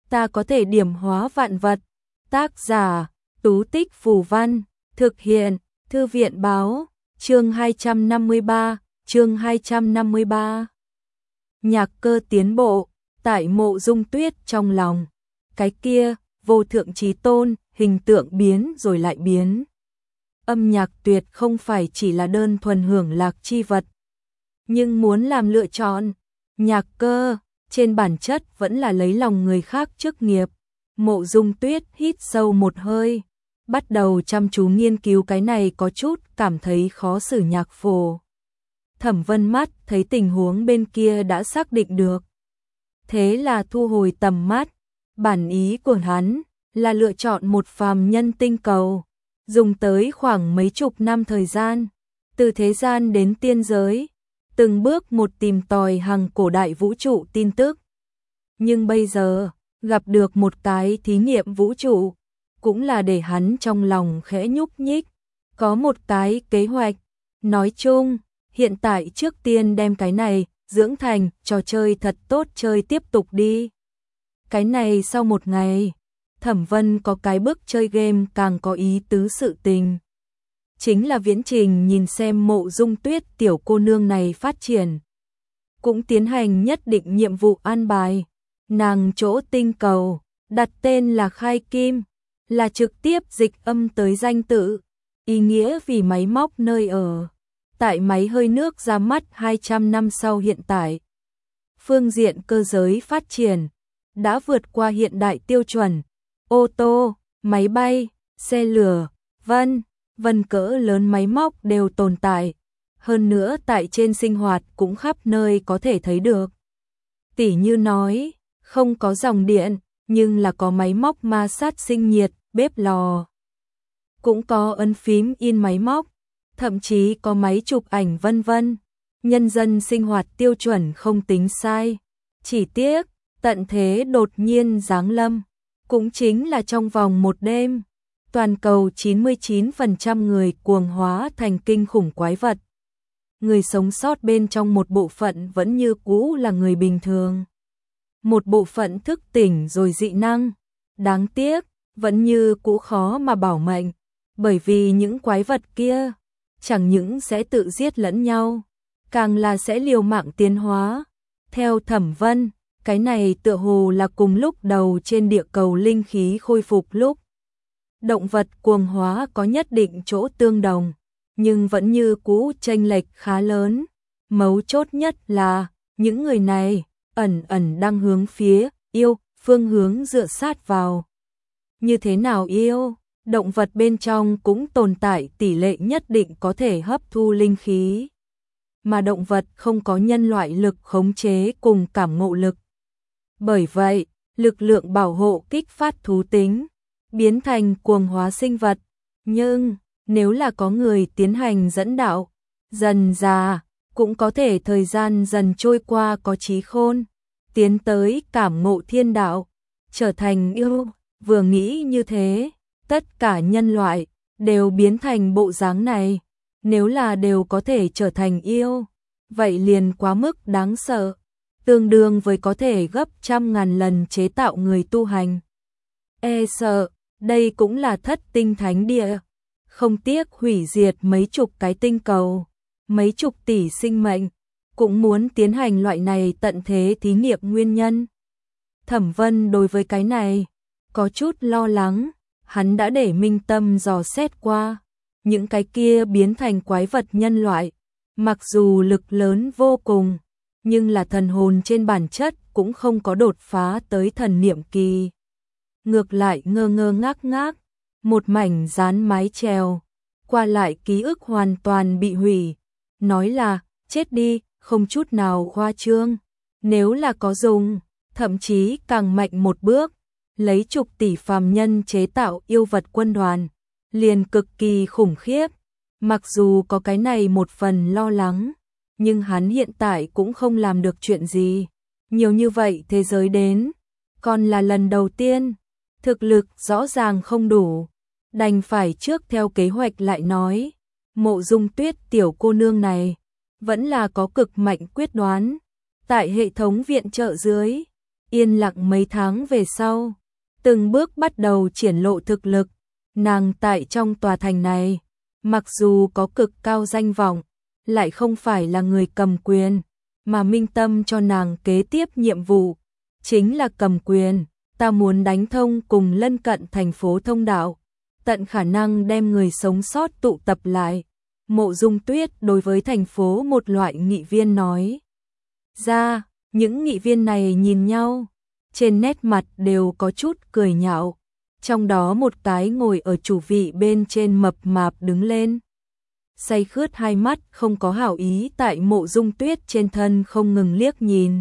ta có thể điểm hóa vạn vật. Tác giả, Tú Tích Phù Văn, thực hiện, Thư viện Báo, chương 253, chương 253. Nhạc Cơ tiến bộ, tại Mộ Dung Tuyết trong lòng. Cái kia, vô thượng chí tôn, hình tượng biến rồi lại biến. Âm nhạc tuyệt không phải chỉ là đơn thuần hưởng lạc chi vật. Nhưng muốn làm lựa chọn, Nhạc Cơ, trên bản chất vẫn là lấy lòng người khác trước nghiệp. Mộ Dung Tuyết hít sâu một hơi, bắt đầu chăm chú nghiên cứu cái này, có chút cảm thấy khó xử nhạc phổ. Thẩm Vân mắt thấy tình huống bên kia đã xác định được. Thế là thu hồi tầm mắt, bản ý của hắn là lựa chọn một phàm nhân tinh cầu, dùng tới khoảng mấy chục năm thời gian, từ thế gian đến tiên giới, từng bước một tìm tòi hàng cổ đại vũ trụ tin tức. Nhưng bây giờ, gặp được một cái thí nghiệm vũ trụ, cũng là để hắn trong lòng khẽ nhúc nhích, có một cái kế hoạch. Nói chung, hiện tại trước tiên đem cái này dưỡng thành trò chơi thật tốt chơi tiếp tục đi. Cái này sau một ngày, Thẩm Vân có cái bước chơi game càng có ý tứ sự tình. Chính là viễn trình nhìn xem Mộ Dung Tuyết tiểu cô nương này phát triển. Cũng tiến hành nhất định nhiệm vụ an bài. Nàng chỗ tinh cầu, đặt tên là Khai Kim, là trực tiếp dịch âm tới danh tự, ý nghĩa vì máy móc nơi ở. Tại máy hơi nước ra mắt 200 năm sau hiện tại. Phương diện cơ giới phát triển, đã vượt qua hiện đại tiêu chuẩn, ô tô, máy bay, xe lửa, vân cỡ lớn máy móc đều tồn tại. Hơn nữa tại trên sinh hoạt cũng khắp nơi có thể thấy được. Tỉ như nói, không có dòng điện, nhưng là có máy móc ma sát sinh nhiệt, bếp lò. Cũng có ấn phím in máy móc, thậm chí có máy chụp ảnh vân. Nhân dân sinh hoạt tiêu chuẩn không tính sai. Chỉ tiếc, tận thế đột nhiên giáng lâm. Cũng chính là trong vòng một đêm, toàn cầu 99% người cuồng hóa thành kinh khủng quái vật. Người sống sót bên trong một bộ phận vẫn như cũ là người bình thường. Một bộ phận thức tỉnh rồi dị năng. Đáng tiếc, vẫn như cũ khó mà bảo mệnh. Bởi vì những quái vật kia, chẳng những sẽ tự giết lẫn nhau, càng là sẽ liều mạng tiến hóa. Theo Thẩm Vân, cái này tựa hồ là cùng lúc đầu trên địa cầu linh khí khôi phục lúc. Động vật cuồng hóa có nhất định chỗ tương đồng, nhưng vẫn như cũ chênh lệch khá lớn. Mấu chốt nhất là, những người này, ẩn đang hướng phía, yêu, phương hướng dựa sát vào. Như thế nào yêu? Động vật bên trong cũng tồn tại tỷ lệ nhất định có thể hấp thu linh khí. Mà động vật không có nhân loại lực khống chế cùng cảm ngộ lực. Bởi vậy, lực lượng bảo hộ kích phát thú tính, biến thành cuồng hóa sinh vật. Nhưng, nếu là có người tiến hành dẫn đạo, dần già, cũng có thể thời gian dần trôi qua có trí khôn, tiến tới cảm ngộ thiên đạo, trở thành yêu. Vừa nghĩ như thế, tất cả nhân loại đều biến thành bộ dáng này. Nếu là đều có thể trở thành yêu, vậy liền quá mức đáng sợ, tương đương với có thể gấp trăm ngàn lần chế tạo người tu hành. E sợ, đây cũng là thất tinh thánh địa, không tiếc hủy diệt mấy chục cái tinh cầu, mấy chục tỷ sinh mệnh, cũng muốn tiến hành loại này tận thế thí nghiệm nguyên nhân. Thẩm Vân đối với cái này có chút lo lắng, hắn đã để minh tâm dò xét qua, những cái kia biến thành quái vật nhân loại, mặc dù lực lớn vô cùng, nhưng là thần hồn trên bản chất cũng không có đột phá tới thần niệm kỳ. Ngược lại ngơ ngác, một mảnh dán mái chèo, qua lại ký ức hoàn toàn bị hủy, nói là chết đi, không chút nào khoa trương. Nếu là có dùng, thậm chí càng mạnh một bước, lấy chục tỷ phàm nhân chế tạo yêu vật quân đoàn, liền cực kỳ khủng khiếp. Mặc dù có cái này một phần lo lắng, nhưng hắn hiện tại cũng không làm được chuyện gì. Nhiều như vậy thế giới đến, còn là lần đầu tiên, thực lực rõ ràng không đủ, đành phải trước theo kế hoạch lại nói. Mộ Dung Tuyết tiểu cô nương này, vẫn là có cực mạnh quyết đoán. Tại hệ thống viện trợ dưới, Yên lặng mấy tháng về sau, từng bước bắt đầu triển lộ thực lực, nàng tại trong tòa thành này, mặc dù có cực cao danh vọng, lại không phải là người cầm quyền, mà Minh Tâm cho nàng kế tiếp nhiệm vụ, chính là cầm quyền. Ta muốn đánh thông cùng lân cận thành phố thông đạo, tận khả năng đem người sống sót tụ tập lại. Mộ Dung Tuyết đối với thành phố một loại nghị viên nói ra, những nghị viên này nhìn nhau, trên nét mặt đều có chút cười nhạo, trong đó một cái ngồi ở chủ vị bên trên mập mạp đứng lên. Say khướt hai mắt không có hảo ý tại Mộ Dung Tuyết trên thân không ngừng liếc nhìn.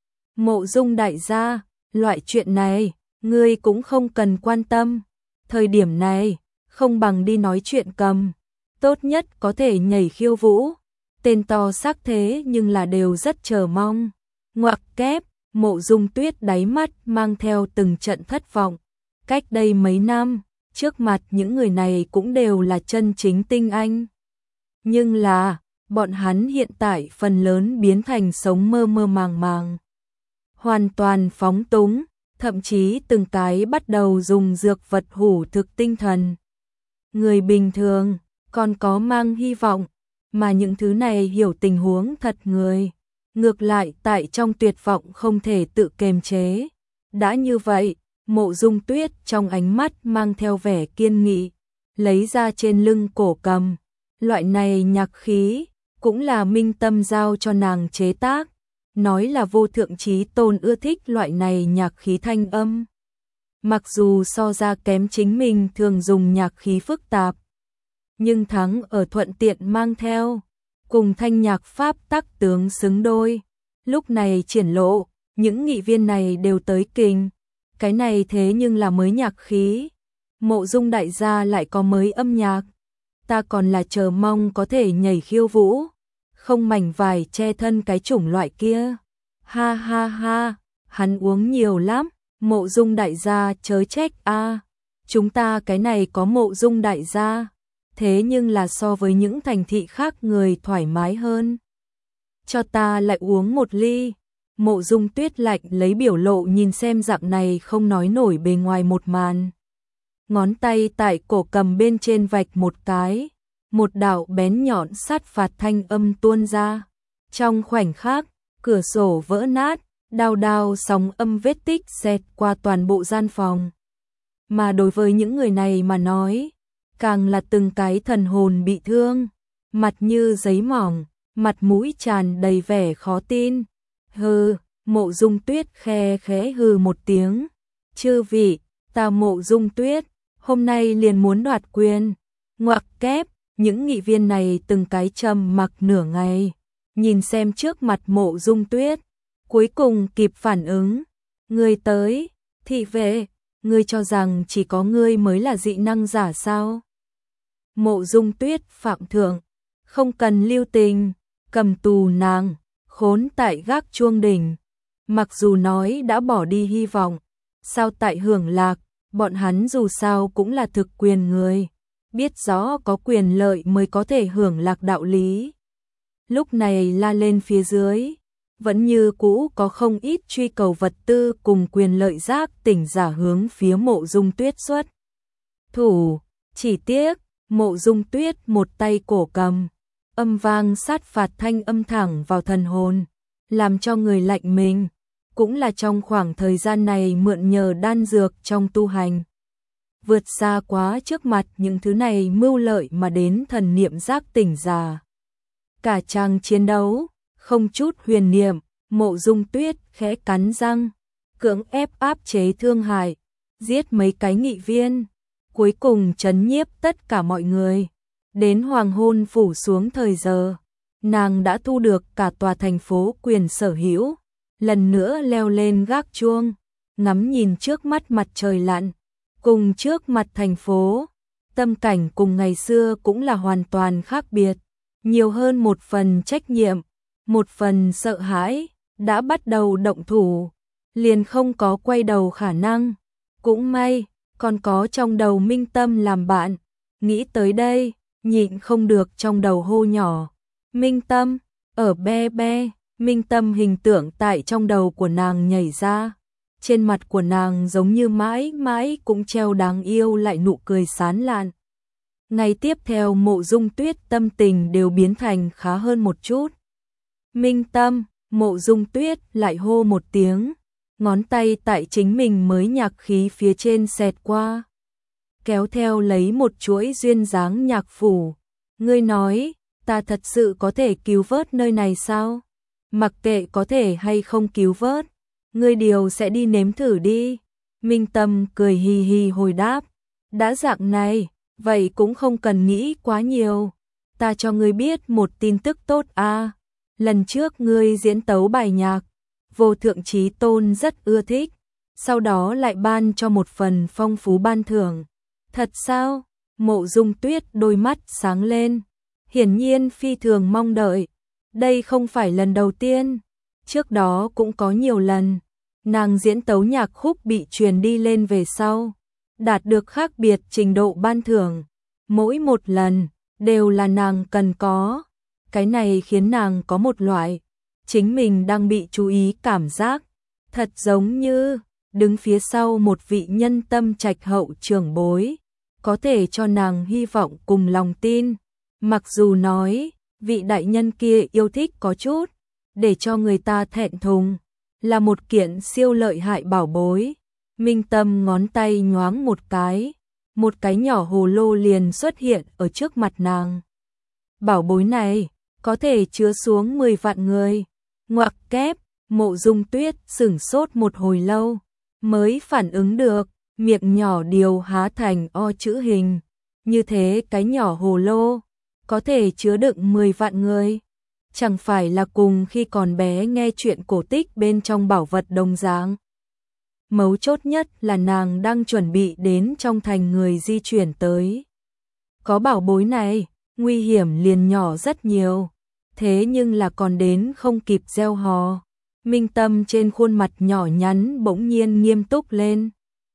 Mộ Dung đại gia, loại chuyện này, ngươi cũng không cần quan tâm. Thời điểm này, không bằng đi nói chuyện cầm. Tốt nhất có thể nhảy khiêu vũ. Tên to xác thế nhưng là đều rất chờ mong. Ngoặc kép, Mộ Dung Tuyết đáy mắt mang theo từng trận thất vọng. Cách đây mấy năm, trước mặt những người này cũng đều là chân chính tinh anh. Nhưng là, bọn hắn hiện tại phần lớn biến thành sống mơ mơ màng màng. Hoàn toàn phóng túng, thậm chí từng cái bắt đầu dùng dược vật hủ thực tinh thần. Người bình thường, còn có mang hy vọng, mà những thứ này hiểu tình huống thật người. Ngược lại tại trong tuyệt vọng không thể tự kiềm chế. Đã như vậy, Mộ Dung Tuyết trong ánh mắt mang theo vẻ kiên nghị, lấy ra trên lưng cổ cầm. Loại này nhạc khí, cũng là Minh Tâm giao cho nàng chế tác. Nói là vô thượng chí tôn ưa thích loại này nhạc khí thanh âm. Mặc dù so ra kém chính mình thường dùng nhạc khí phức tạp, nhưng thắng ở thuận tiện mang theo, cùng thanh nhạc pháp tắc tướng xứng đôi. Lúc này triển lộ, những nghị viên này đều tới kinh. Cái này thế nhưng là mới nhạc khí. Mộ Dung đại gia lại có mới âm nhạc. Ta còn là chờ mong có thể nhảy khiêu vũ, không mảnh vải che thân cái chủng loại kia. Ha ha ha, hắn uống nhiều lắm, Mộ Dung đại gia chớ trách a. Chúng ta cái này có Mộ Dung đại gia, thế nhưng là so với những thành thị khác người thoải mái hơn. Cho ta lại uống một ly. Mộ Dung Tuyết lạnh lấy biểu lộ nhìn xem dạng này không nói nổi bề ngoài một màn. Ngón tay tại cổ cầm bên trên vạch một cái, một đạo bén nhọn sát phạt thanh âm tuôn ra. Trong khoảnh khắc, cửa sổ vỡ nát, đao đao sóng âm vết tích xẹt qua toàn bộ gian phòng. Mà đối với những người này mà nói, càng là từng cái thần hồn bị thương, mặt như giấy mỏng, mặt mũi tràn đầy vẻ khó tin. Hừ, Mộ Dung Tuyết khe khẽ hừ một tiếng. Chư vị, ta Mộ Dung Tuyết, hôm nay liền muốn đoạt quyền. Ngoặc kép, những nghị viên này từng cái trầm mặc nửa ngày, nhìn xem trước mặt Mộ Dung Tuyết, cuối cùng kịp phản ứng. Ngươi tới, thị vệ, ngươi cho rằng chỉ có ngươi mới là dị năng giả sao? Mộ Dung Tuyết phạm thượng, không cần lưu tình, cầm tù nàng, khốn tại gác chuông đỉnh. Mặc dù nói đã bỏ đi hy vọng, sao tại hưởng lạc, bọn hắn dù sao cũng là thực quyền người, biết rõ có quyền lợi mới có thể hưởng lạc đạo lý. Lúc này la lên phía dưới, vẫn như cũ có không ít truy cầu vật tư cùng quyền lợi giác tỉnh giả hướng phía Mộ Dung Tuyết xuất thủ. Chỉ tiếc, Mộ Dung Tuyết một tay cổ cầm, âm vang sát phạt thanh âm thẳng vào thần hồn, làm cho người lạnh mình. Cũng là trong khoảng thời gian này mượn nhờ đan dược trong tu hành, vượt xa quá trước mặt những thứ này mưu lợi mà đến thần niệm giác tỉnh giả. Cả trang chiến đấu, không chút huyền niệm, Mộ Dung Tuyết khẽ cắn răng, cưỡng ép áp chế thương hại, giết mấy cái nghị viên, cuối cùng trấn nhiếp tất cả mọi người. Đến hoàng hôn phủ xuống thời giờ, nàng đã thu được cả tòa thành phố quyền sở hữu, lần nữa leo lên gác chuông, ngắm nhìn trước mắt mặt trời lặn, cùng trước mặt thành phố, tâm cảnh cùng ngày xưa cũng là hoàn toàn khác biệt, nhiều hơn một phần trách nhiệm, một phần sợ hãi, đã bắt đầu động thủ, liền không có quay đầu khả năng. Cũng may, còn có trong đầu Minh Tâm làm bạn, nghĩ tới đây, nhịn không được trong đầu hô nhỏ. Minh Tâm, ở be be, Minh Tâm hình tượng tại trong đầu của nàng nhảy ra. trên mặt của nàng giống như mãi mãi cũng treo đáng yêu lại nụ cười sán lạn. Ngày tiếp theo Mộ Dung Tuyết tâm tình đều biến thành khá hơn một chút. Minh Tâm, Mộ Dung Tuyết lại hô một tiếng, ngón tay tại chính mình mới nhạc khí phía trên xẹt qua, kéo theo lấy một chuỗi duyên dáng nhạc phủ. Ngươi nói, ta thật sự có thể cứu vớt nơi này sao? Mặc kệ có thể hay không cứu vớt, ngươi điều sẽ đi nếm thử đi. Minh Tâm cười hì hì hồi đáp, đã dạng này, vậy cũng không cần nghĩ quá nhiều. Ta cho ngươi biết một tin tức tốt a. Lần trước ngươi diễn tấu bài nhạc, Vô Thượng Chí Tôn rất ưa thích, sau đó lại ban cho một phần phong phú ban thưởng. Thật sao? Mộ Dung Tuyết đôi mắt sáng lên, hiển nhiên phi thường mong đợi. Đây không phải lần đầu tiên, trước đó cũng có nhiều lần. Nàng diễn tấu nhạc khúc bị truyền đi lên về sau, đạt được khác biệt trình độ ban thưởng. Mỗi một lần, đều là nàng cần có. Cái này khiến nàng có một loại, chính mình đang bị chú ý cảm giác. Thật giống như, đứng phía sau một vị nhân tâm trạch hậu trưởng bối, có thể cho nàng hy vọng cùng lòng tin. Mặc dù nói, vị đại nhân kia yêu thích có chút, để cho người ta thẹn thùng, là một kiện siêu lợi hại bảo bối. Minh Tâm ngón tay nhoáng một cái nhỏ hồ lô liền xuất hiện ở trước mặt nàng. Bảo bối này, có thể chứa xuống 10 vạn người. Ngoặc kép, Mộ Dung Tuyết sửng sốt một hồi lâu, mới phản ứng được, miệng nhỏ điều há thành O chữ hình. Như thế cái nhỏ hồ lô, có thể chứa đựng 10 vạn người. Chẳng phải là cùng khi còn bé nghe chuyện cổ tích bên trong bảo vật đồng dạng. Mấu chốt nhất là nàng đang chuẩn bị đến trong thành người di chuyển tới. Có bảo bối này, nguy hiểm liền nhỏ rất nhiều. Thế nhưng là còn đến không kịp gieo hò. Minh Tâm trên khuôn mặt nhỏ nhắn bỗng nhiên nghiêm túc lên.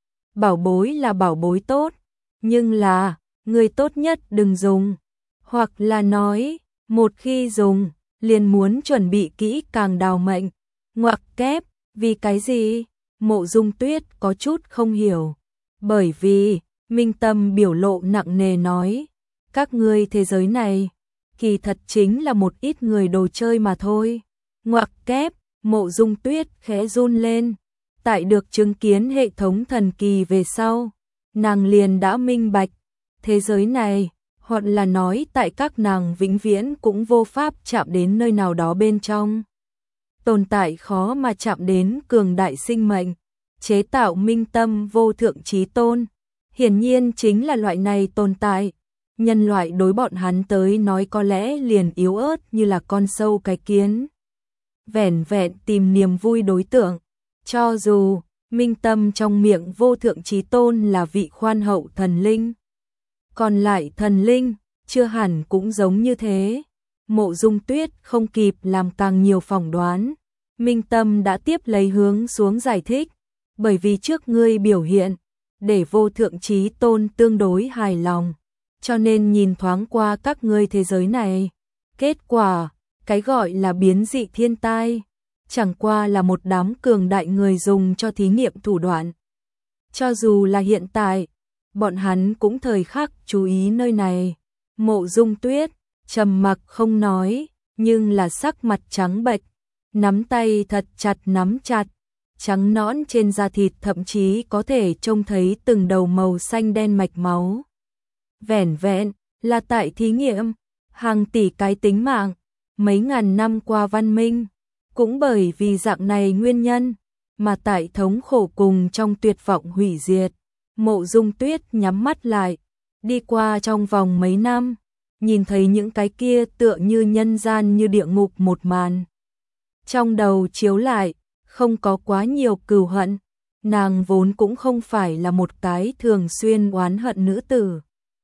Bảo bối là bảo bối tốt, nhưng là, người tốt nhất đừng dùng. Hoặc là nói, một khi dùng, liền muốn chuẩn bị kỹ càng đào mệnh. Ngoặc kép, vì cái gì? Mộ Dung Tuyết có chút không hiểu. Bởi vì, Minh Tâm biểu lộ nặng nề nói, các ngươi thế giới này, kỳ thật chính là một ít người đồ chơi mà thôi. Ngoặc kép, Mộ Dung Tuyết khẽ run lên. Tại được chứng kiến hệ thống thần kỳ về sau, nàng liền đã minh bạch. Thế giới này, hoặc là nói tại các nàng vĩnh viễn cũng vô pháp chạm đến nơi nào đó bên trong. Tồn tại khó mà chạm đến cường đại sinh mệnh, chế tạo Minh Tâm Vô Thượng Chí Tôn. Hiển nhiên chính là loại này tồn tại. Nhân loại đối bọn hắn tới nói có lẽ liền yếu ớt như là con sâu cái kiến. Vẻn vẹn tìm niềm vui đối tượng. Cho dù, Minh Tâm trong miệng Vô Thượng Chí Tôn là vị khoan hậu thần linh. Còn lại thần linh, chưa hẳn cũng giống như thế. Mộ Dung Tuyết không kịp làm càng nhiều phỏng đoán. Minh Tâm đã tiếp lấy hướng xuống giải thích. Bởi vì trước ngươi biểu hiện, để Vô Thượng Chí Tôn tương đối hài lòng. Cho nên nhìn thoáng qua các ngươi thế giới này. Kết quả, cái gọi là biến dị thiên tai, chẳng qua là một đám cường đại người dùng cho thí nghiệm thủ đoạn. Cho dù là hiện tại, bọn hắn cũng thời khắc chú ý nơi này. Mộ Dung Tuyết trầm mặc không nói, nhưng là sắc mặt trắng bệch, nắm tay thật chặt nắm chặt, trắng nõn trên da thịt thậm chí có thể trông thấy từng đầu màu xanh đen mạch máu. Vẻn vẹn là tại thí nghiệm, hàng tỷ cái tính mạng, mấy ngàn năm qua văn minh, cũng bởi vì dạng này nguyên nhân, mà tại thống khổ cùng trong tuyệt vọng hủy diệt. Mộ Dung Tuyết nhắm mắt lại, đi qua trong vòng mấy năm, nhìn thấy những cái kia tựa như nhân gian như địa ngục một màn. Trong đầu chiếu lại, không có quá nhiều cừu hận, nàng vốn cũng không phải là một cái thường xuyên oán hận nữ tử.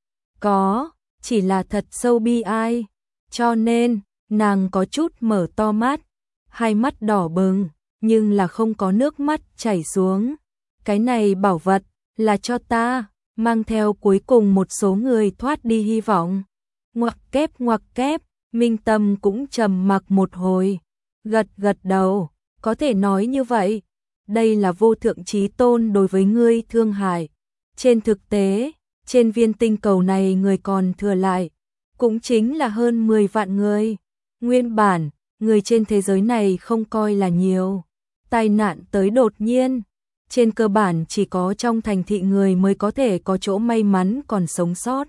Có, chỉ là thật sâu bi ai, cho nên, nàng có chút mở to mắt, hai mắt đỏ bừng, nhưng là không có nước mắt chảy xuống. Cái này bảo vật, là cho ta, mang theo cuối cùng một số người thoát đi hy vọng. Ngoặc kép, Minh Tâm cũng trầm mặc một hồi, gật gật đầu, có thể nói như vậy. đây là vô thượng chí tôn đối với ngươi thương hại. Trên thực tế, trên viên tinh cầu này người còn thừa lại, cũng chính là hơn 10 vạn người. Nguyên bản, người trên thế giới này không coi là nhiều. Tai nạn tới đột nhiên, trên cơ bản chỉ có trong thành thị người mới có thể có chỗ may mắn còn sống sót.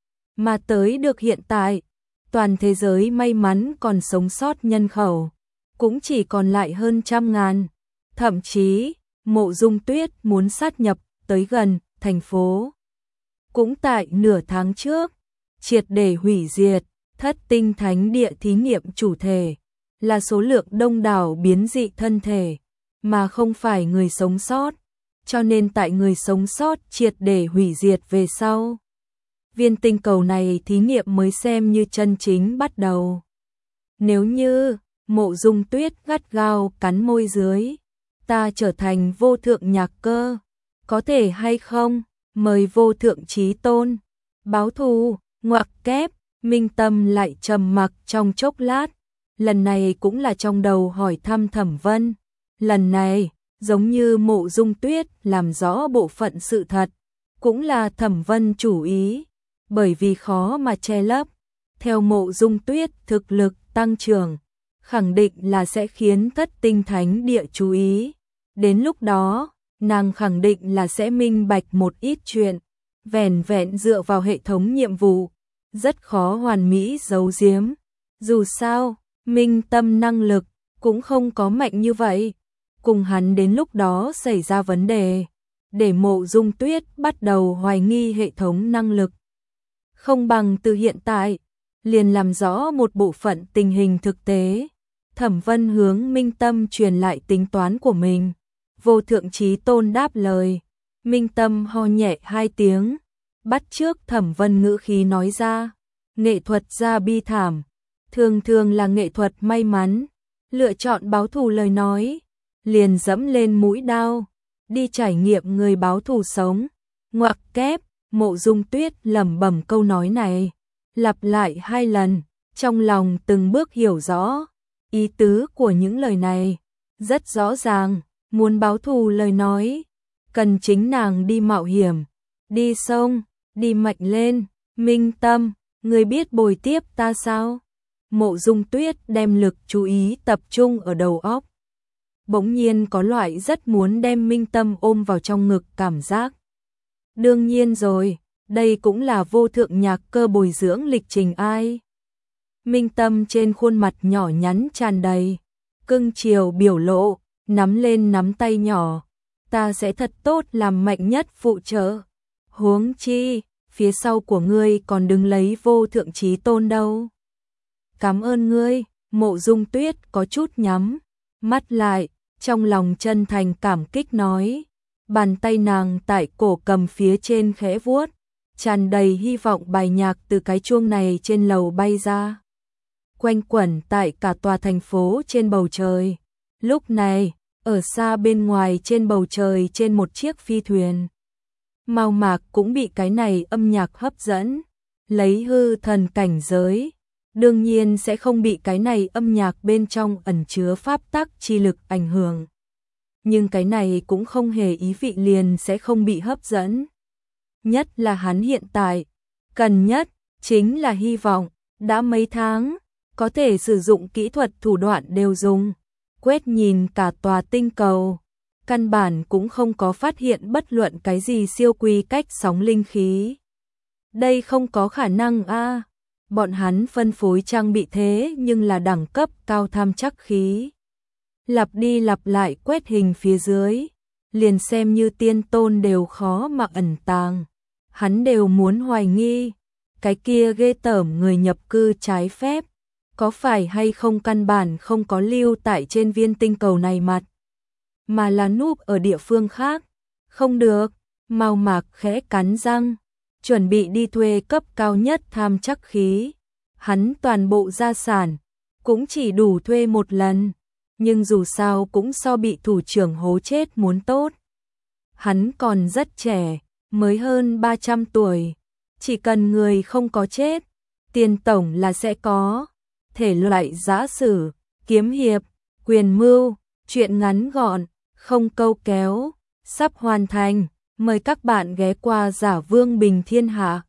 Mà tới được hiện tại, toàn thế giới may mắn còn sống sót nhân khẩu, cũng chỉ còn lại hơn 100.000. Thậm chí, Mộ Dung Tuyết muốn sát nhập tới gần thành phố. Cũng tại nửa tháng trước, triệt để hủy diệt Thất Tinh Thánh Địa thí nghiệm chủ thể, là số lượng đông đảo biến dị thân thể, mà không phải người sống sót. Cho nên tại người sống sót triệt để hủy diệt về sau, viên tinh cầu này thí nghiệm mới xem như chân chính bắt đầu. Nếu như Mộ Dung Tuyết gắt gao cắn môi dưới, ta trở thành vô thượng nhạc cơ, có thể hay không, mời vô thượng chí tôn báo thù. Ngoặc kép, Minh Tâm lại trầm mặc trong chốc lát, lần này cũng là trong đầu hỏi thăm Thẩm Vân. Lần này, giống như Mộ Dung Tuyết làm rõ bộ phận sự thật, cũng là Thẩm Vân chủ ý, bởi vì khó mà che lấp. Theo Mộ Dung Tuyết thực lực tăng trưởng, khẳng định là sẽ khiến Thất Tinh Thánh Địa chú ý. Đến lúc đó, nàng khẳng định là sẽ minh bạch một ít chuyện, vẻn vẹn dựa vào hệ thống nhiệm vụ, rất khó hoàn mỹ giấu giếm. Dù sao, Minh Tâm năng lực cũng không có mạnh như vậy. Cùng hắn đến lúc đó xảy ra vấn đề, để Mộ Dung Tuyết bắt đầu hoài nghi hệ thống năng lực. Không bằng từ hiện tại, liền làm rõ một bộ phận tình hình thực tế. Thẩm Vân hướng Minh Tâm truyền lại tính toán của mình. Vô thượng chí tôn đáp lời. Minh Tâm ho nhẹ 2 tiếng, bắt chước Thẩm Vân ngữ khí nói ra. Nghệ thuật gia bi thảm, thường thường là nghệ thuật may mắn. Lựa chọn báo thù lời nói, liền dẫm lên mũi đao, đi trải nghiệm người báo thù sống. Ngoặc kép, Mộ Dung Tuyết lẩm bẩm câu nói này, lặp lại 2 lần, trong lòng từng bước hiểu rõ. Ý tứ của những lời này rất rõ ràng, muốn báo thù lời nói, cần chính nàng đi mạo hiểm, đi sông, đi mạnh lên. Minh Tâm, người biết bồi tiếp ta sao? Mộ Dung Tuyết đem lực chú ý tập trung ở đầu óc. Bỗng nhiên có loại rất muốn đem Minh Tâm ôm vào trong ngực cảm giác. Đương nhiên rồi, đây cũng là vô thượng nhạc cơ bồi dưỡng lịch trình ai. Minh Tâm trên khuôn mặt nhỏ nhắn tràn đầy cưng chiều biểu lộ, nắm lên nắm tay nhỏ. Ta sẽ thật tốt làm mạnh nhất phụ trợ. Huống chi, phía sau của ngươi còn đứng lấy vô thượng chí tôn đâu. Cảm ơn ngươi. Mộ Dung Tuyết có chút nhắm mắt lại, trong lòng chân thành cảm kích nói. Bàn tay nàng tại cổ cầm phía trên khẽ vuốt, tràn đầy hy vọng bài nhạc từ cái chuông này trên lầu bay ra, quanh quẩn tại cả tòa thành phố trên bầu trời. Lúc này, ở xa bên ngoài trên bầu trời trên một chiếc phi thuyền, Mao Mạc cũng bị cái này âm nhạc hấp dẫn. Lấy hư thần cảnh giới, đương nhiên sẽ không bị cái này âm nhạc bên trong ẩn chứa pháp tắc chi lực ảnh hưởng. Nhưng cái này cũng không hề ý vị liền sẽ không bị hấp dẫn. Nhất là hắn hiện tại, cần nhất chính là hy vọng. Đã mấy tháng, có thể sử dụng kỹ thuật thủ đoạn đều dùng. Quét nhìn cả tòa tinh cầu, căn bản cũng không có phát hiện bất luận cái gì siêu quy cách sóng linh khí. Đây không có khả năng a. Bọn hắn phân phối trang bị thế nhưng là đẳng cấp cao tham chắc khí. Lặp đi lặp lại quét hình phía dưới, liền xem như tiên tôn đều khó mà ẩn tàng. Hắn đều muốn hoài nghi, cái kia ghê tởm người nhập cư trái phép, có phải hay không căn bản không có lưu tại trên viên tinh cầu này mặt, mà là núp ở địa phương khác. Không được, Mao Mạc khẽ cắn răng, chuẩn bị đi thuê cấp cao nhất tham chắc khí. Hắn toàn bộ gia sản, cũng chỉ đủ thuê một lần, nhưng dù sao cũng so bị thủ trưởng hố chết muốn tốt. Hắn còn rất trẻ, mới hơn 300 tuổi, chỉ cần người không có chết, tiền tổng là sẽ có. Thể loại giã sử, kiếm hiệp, quyền mưu, chuyện ngắn gọn, không câu kéo, sắp hoàn thành. Mời các bạn ghé qua Giả Vương Bình Thiên Hạ.